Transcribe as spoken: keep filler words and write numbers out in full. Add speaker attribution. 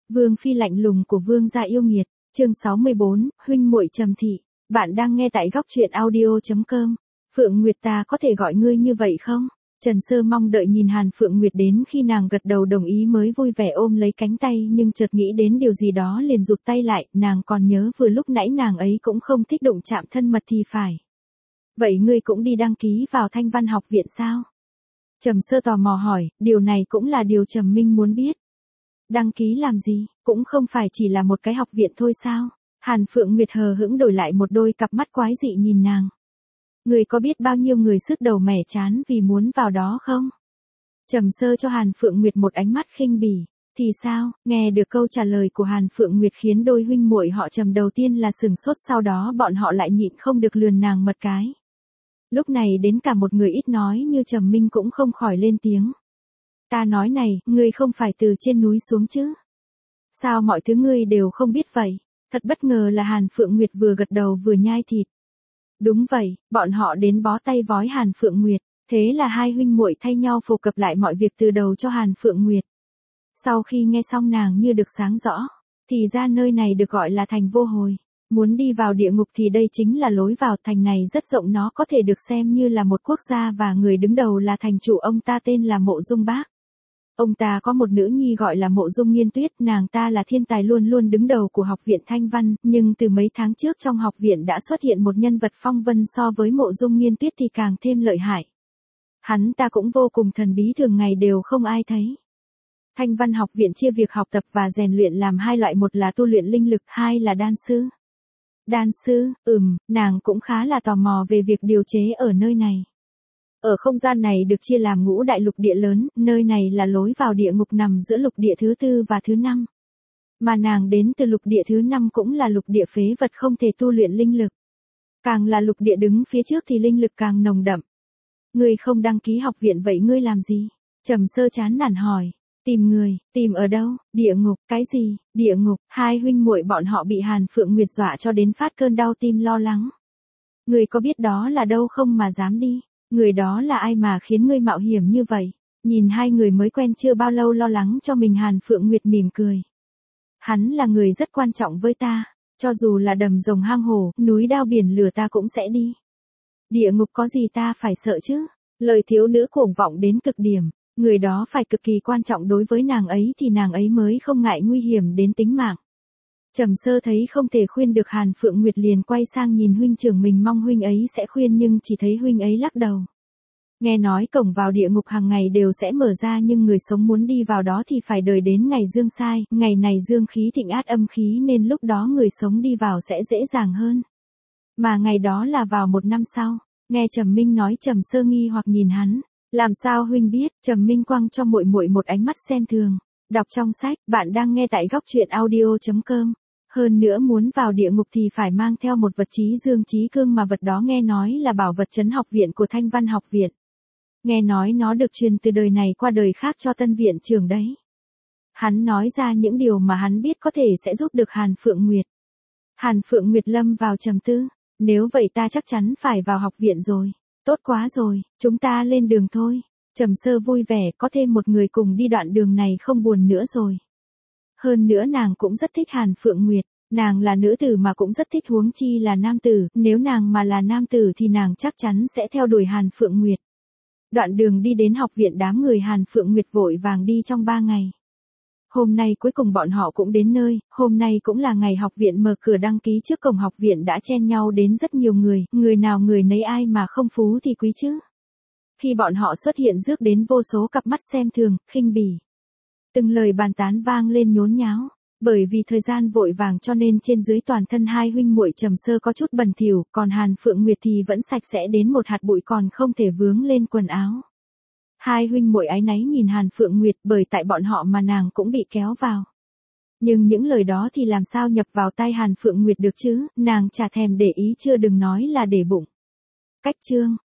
Speaker 1: Vương phi lạnh lùng của vương gia yêu nghiệt, chương sáu mươi bốn, huynh muội Trầm thị. Bạn đang nghe tại góc truyện audio chấm com. Phượng Nguyệt, ta có thể gọi ngươi như vậy không? Trần Sơ mong đợi nhìn Hàn Phượng Nguyệt đến khi nàng gật đầu đồng ý mới vui vẻ ôm lấy cánh tay, nhưng chợt nghĩ đến điều gì đó liền rụt tay lại, nàng còn nhớ vừa lúc nãy nàng ấy cũng không thích đụng chạm thân mật thì phải. Vậy ngươi cũng đi đăng ký vào Thanh Văn học viện sao? Trầm Sơ tò mò hỏi, điều này cũng là điều Trầm Minh muốn biết. Đăng ký làm gì, cũng không phải chỉ là một cái học viện thôi sao? Hàn Phượng Nguyệt hờ hững đổi lại một đôi cặp mắt quái dị nhìn nàng. Người có biết bao nhiêu người sứt đầu mẻ chán vì muốn vào đó không? Trầm Sơ cho Hàn Phượng Nguyệt một ánh mắt khinh bỉ. Thì sao? Nghe được câu trả lời của Hàn Phượng Nguyệt khiến đôi huynh muội họ Trầm đầu tiên là sừng sốt, sau đó bọn họ lại nhịn không được lườn nàng mật cái. Lúc này đến cả một người ít nói như Trầm Minh cũng không khỏi lên tiếng. Ta nói này, ngươi không phải từ trên núi xuống chứ? Sao mọi thứ ngươi đều không biết vậy? Thật bất ngờ là Hàn Phượng Nguyệt vừa gật đầu vừa nhai thịt. Đúng vậy, bọn họ đến bó tay vói Hàn Phượng Nguyệt, thế là hai huynh muội thay nhau phổ cập lại mọi việc từ đầu cho Hàn Phượng Nguyệt. Sau khi nghe xong nàng như được sáng rõ, thì ra nơi này được gọi là thành vô hồi. Muốn đi vào địa ngục thì đây chính là lối vào. Thành này rất rộng, nó có thể được xem như là một quốc gia và người đứng đầu là thành chủ, ông ta tên là Mộ Dung Bác. Ông ta có một nữ nhi gọi là Mộ Dung Nghiên Tuyết, nàng ta là thiên tài luôn luôn đứng đầu của học viện Thanh Văn, nhưng từ mấy tháng trước trong học viện đã xuất hiện một nhân vật phong vân so với Mộ Dung Nghiên Tuyết thì càng thêm lợi hại. Hắn ta cũng vô cùng thần bí, thường ngày đều không ai thấy. Thanh Văn học viện chia việc học tập và rèn luyện làm hai loại, một là tu luyện linh lực, hai là đan sư. Đan sư, ừm, nàng cũng khá là tò mò về việc điều chế ở nơi này. Ở không gian này được chia làm ngũ đại lục địa lớn, nơi này là lối vào địa ngục nằm giữa lục địa thứ tư và thứ năm. Mà nàng đến từ lục địa thứ năm cũng là lục địa phế vật, không thể tu luyện linh lực. Càng là lục địa đứng phía trước thì linh lực càng nồng đậm. Ngươi không đăng ký học viện vậy ngươi làm gì? Trầm Sơ chán nản hỏi. Tìm người, tìm ở đâu? Địa ngục, cái gì? Địa ngục? Hai huynh muội bọn họ bị Hàn Phượng Nguyệt dọa cho đến phát cơn đau tim lo lắng. Ngươi có biết đó là đâu không mà dám đi? Người đó là ai mà khiến ngươi mạo hiểm như vậy? Nhìn hai người mới quen chưa bao lâu lo lắng cho mình, Hàn Phượng Nguyệt mỉm cười. Hắn là người rất quan trọng với ta, cho dù là đầm rồng hang hổ, núi đao biển lửa ta cũng sẽ đi. Địa ngục có gì ta phải sợ chứ? Lời thiếu nữ cuồng vọng đến cực điểm, người đó phải cực kỳ quan trọng đối với nàng ấy thì nàng ấy mới không ngại nguy hiểm đến tính mạng. Trầm Sơ thấy không thể khuyên được Hàn Phượng Nguyệt liền quay sang nhìn huynh trưởng mình, mong huynh ấy sẽ khuyên, nhưng chỉ thấy huynh ấy lắc đầu. Nghe nói cổng vào địa ngục hàng ngày đều sẽ mở ra, nhưng người sống muốn đi vào đó thì phải đợi đến ngày dương sai, ngày này dương khí thịnh át âm khí nên lúc đó người sống đi vào sẽ dễ dàng hơn. Mà ngày đó là vào một năm sau. Nghe Trầm Minh nói, Trầm Sơ nghi hoặc nhìn hắn. Làm sao huynh biết? Trầm Minh quăng cho muội muội một ánh mắt xem thường. Đọc trong sách, bạn đang nghe tại góc truyện audio chấm com. Hơn nữa muốn vào địa ngục thì phải mang theo một vật trí dương trí cương, mà vật đó nghe nói là bảo vật trấn học viện của Thanh Văn học viện. Nghe nói nó được truyền từ đời này qua đời khác cho tân viện trưởng đấy. Hắn nói ra những điều mà hắn biết có thể sẽ giúp được Hàn Phượng Nguyệt. Hàn Phượng Nguyệt lâm vào trầm tư. Nếu vậy ta chắc chắn phải vào học viện rồi. Tốt quá rồi, chúng ta lên đường thôi. Trầm Sơ vui vẻ, có thêm một người cùng đi đoạn đường này không buồn nữa rồi. Hơn nữa nàng cũng rất thích Hàn Phượng Nguyệt, nàng là nữ tử mà cũng rất thích, huống chi là nam tử, nếu nàng mà là nam tử thì nàng chắc chắn sẽ theo đuổi Hàn Phượng Nguyệt. Đoạn đường đi đến học viện, đám người Hàn Phượng Nguyệt vội vàng đi trong ba ngày. Hôm nay cuối cùng bọn họ cũng đến nơi, hôm nay cũng là ngày học viện mở cửa, đăng ký trước cổng học viện đã chen nhau đến rất nhiều người, người nào người nấy, ai mà không phú thì quý chứ. Khi bọn họ xuất hiện rước đến vô số cặp mắt xem thường, khinh bỉ. Từng lời bàn tán vang lên nhốn nháo, bởi vì thời gian vội vàng cho nên trên dưới toàn thân hai huynh muội Trầm Sơ có chút bẩn thỉu, còn Hàn Phượng Nguyệt thì vẫn sạch sẽ đến một hạt bụi còn không thể vướng lên quần áo. Hai huynh muội áy náy nhìn Hàn Phượng Nguyệt, bởi tại bọn họ mà nàng cũng bị kéo vào. Nhưng những lời đó thì làm sao nhập vào tai Hàn Phượng Nguyệt được chứ, nàng chả thèm để ý, chưa đừng nói là để bụng. Cách chương,